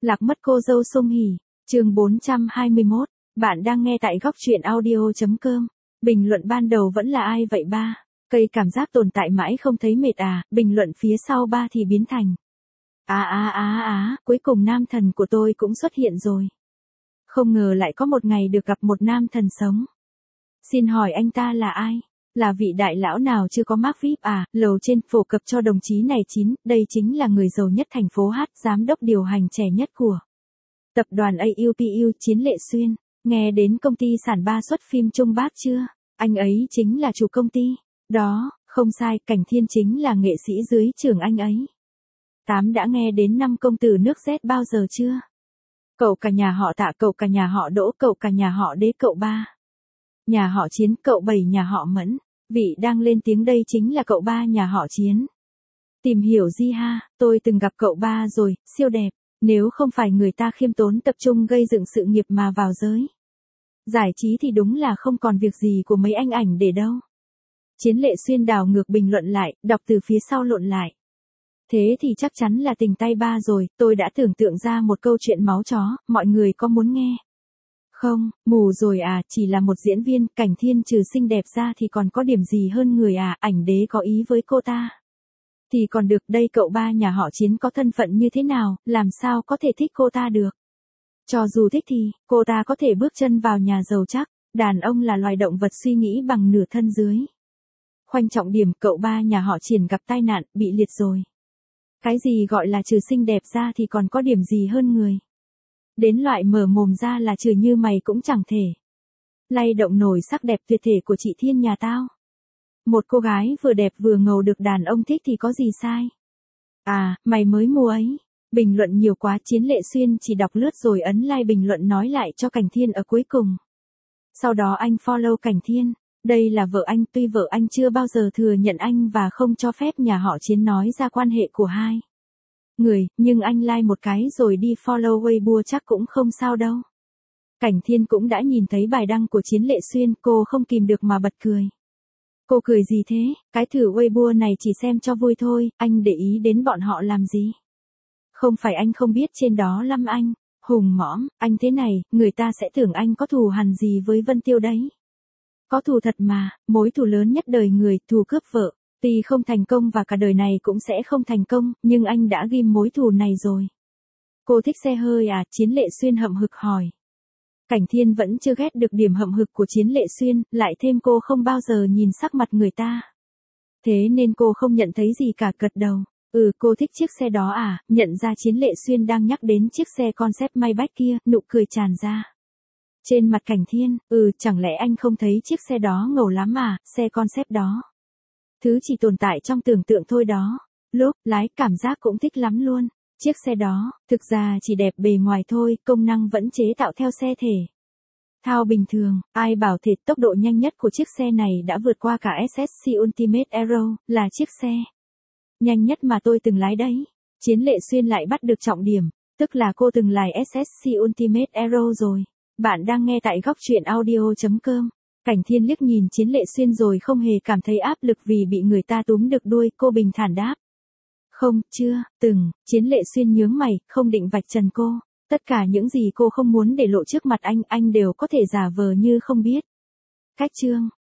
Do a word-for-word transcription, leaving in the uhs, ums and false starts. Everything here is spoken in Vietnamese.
Lạc mất cô dâu Song Hỷ, chương bốn trăm hai mươi mốt, bạn đang nghe tại góc truyện audio.com. Bình luận ban đầu vẫn là ai vậy ba? Cây cảm giác tồn tại mãi không thấy mệt à, bình luận phía sau ba thì biến thành. Á á á á, cuối cùng nam thần của tôi cũng xuất hiện rồi. Không ngờ lại có một ngày được gặp một nam thần sống. Xin hỏi anh ta là ai? Là vị đại lão nào chưa có mác vi ai pi à, lầu trên phổ cập cho đồng chí này chín, đây chính là người giàu nhất thành phố H, giám đốc điều hành trẻ nhất của tập đoàn a u pê u Chiến Lệ Xuyên. Nghe đến công ty sản ba xuất phim Trung Bác chưa? Anh ấy chính là chủ công ty. Đó, không sai, Cảnh Thiên chính là nghệ sĩ dưới trường anh ấy. Tám đã nghe đến năm công tử nước Z bao giờ chưa? Cậu cả nhà họ Tạ, cậu cả nhà họ Đỗ, cậu cả nhà họ Đế, cậu ba nhà họ Chiến, cậu bảy nhà họ Mẫn. Vị đang lên tiếng đây chính là cậu ba nhà họ Chiến. Tìm hiểu gì ha, tôi từng gặp cậu ba rồi, siêu đẹp. Nếu không phải người ta khiêm tốn tập trung gây dựng sự nghiệp mà vào giới giải trí thì đúng là không còn việc gì của mấy anh ảnh để đâu. Chiến Lệ Xuyên đảo ngược bình luận lại, đọc từ phía sau lộn lại. Thế thì chắc chắn là tình tay ba rồi, tôi đã tưởng tượng ra một câu chuyện máu chó, mọi người có muốn nghe? Không, mù rồi à, chỉ là một diễn viên, Cảnh Thiên trừ xinh đẹp ra thì còn có điểm gì hơn người à, ảnh đế có ý với cô ta. Thì còn được, đây cậu ba nhà họ Chiến có thân phận như thế nào, làm sao có thể thích cô ta được. Cho dù thích thì, cô ta có thể bước chân vào nhà giàu chắc, đàn ông là loài động vật suy nghĩ bằng nửa thân dưới. Khoanh trọng điểm, cậu ba nhà họ Triển gặp tai nạn, bị liệt rồi. Cái gì gọi là trừ xinh đẹp ra thì còn có điểm gì hơn người. Đến loại mở mồm ra là trừ như mày cũng chẳng thể lay động nổi sắc đẹp tuyệt thể của chị Thiên nhà tao. Một cô gái vừa đẹp vừa ngầu được đàn ông thích thì có gì sai. À, mày mới mua ấy. Bình luận nhiều quá, Chiến Lệ Xuyên chỉ đọc lướt rồi ấn like bình luận nói lại cho Cảnh Thiên ở cuối cùng. Sau đó anh follow Cảnh Thiên. Đây là vợ anh, tuy vợ anh chưa bao giờ thừa nhận anh và không cho phép nhà họ Chiến nói ra quan hệ của hai người, nhưng anh like một cái rồi đi follow Weibo chắc cũng không sao đâu. Cảnh Thiên cũng đã nhìn thấy bài đăng của Chiến Lệ Xuyên, cô không kìm được mà bật cười. Cô cười gì thế, cái thử Weibo này chỉ xem cho vui thôi, anh để ý đến bọn họ làm gì? Không phải anh không biết trên đó lắm anh, hùng mõm, anh thế này, người ta sẽ tưởng anh có thù hằn gì với Vân Tiêu đấy. Có thù thật mà, mối thù lớn nhất đời người, thù cướp vợ. Tuy không thành công và cả đời này cũng sẽ không thành công, nhưng anh đã ghim mối thù này rồi. Cô thích xe hơi à, Chiến Lệ Xuyên hậm hực hỏi. Cảnh Thiên vẫn chưa ghét được điểm hậm hực của Chiến Lệ Xuyên, lại thêm cô không bao giờ nhìn sắc mặt người ta. Thế nên cô không nhận thấy gì cả, gật đầu. Ừ, cô thích chiếc xe đó à, nhận ra Chiến Lệ Xuyên đang nhắc đến chiếc xe concept Maybach kia, nụ cười tràn ra trên mặt Cảnh Thiên. Ừ, chẳng lẽ anh không thấy chiếc xe đó ngầu lắm à, xe concept đó. Thứ chỉ tồn tại trong tưởng tượng thôi đó. Lúc lái cảm giác cũng thích lắm luôn. Chiếc xe đó, thực ra chỉ đẹp bề ngoài thôi, công năng vẫn chế tạo theo xe thể thao bình thường. Ai bảo thể tốc độ nhanh nhất của chiếc xe này đã vượt qua cả ét ét xê Ultimate Aero, là chiếc xe nhanh nhất mà tôi từng lái đấy. Chiến Lệ Xuyên lại bắt được trọng điểm, tức là cô từng lái ét ét xê Ultimate Aero rồi. Bạn đang nghe tại góc truyện audio.com. Cảnh Thiên liếc nhìn Chiến Lệ Xuyên rồi không hề cảm thấy áp lực vì bị người ta túm được đuôi, cô bình thản đáp. Không, chưa, từng. Chiến Lệ Xuyên nhướng mày, không định vạch trần cô. Tất cả những gì cô không muốn để lộ trước mặt anh, anh đều có thể giả vờ như không biết. Cách chương,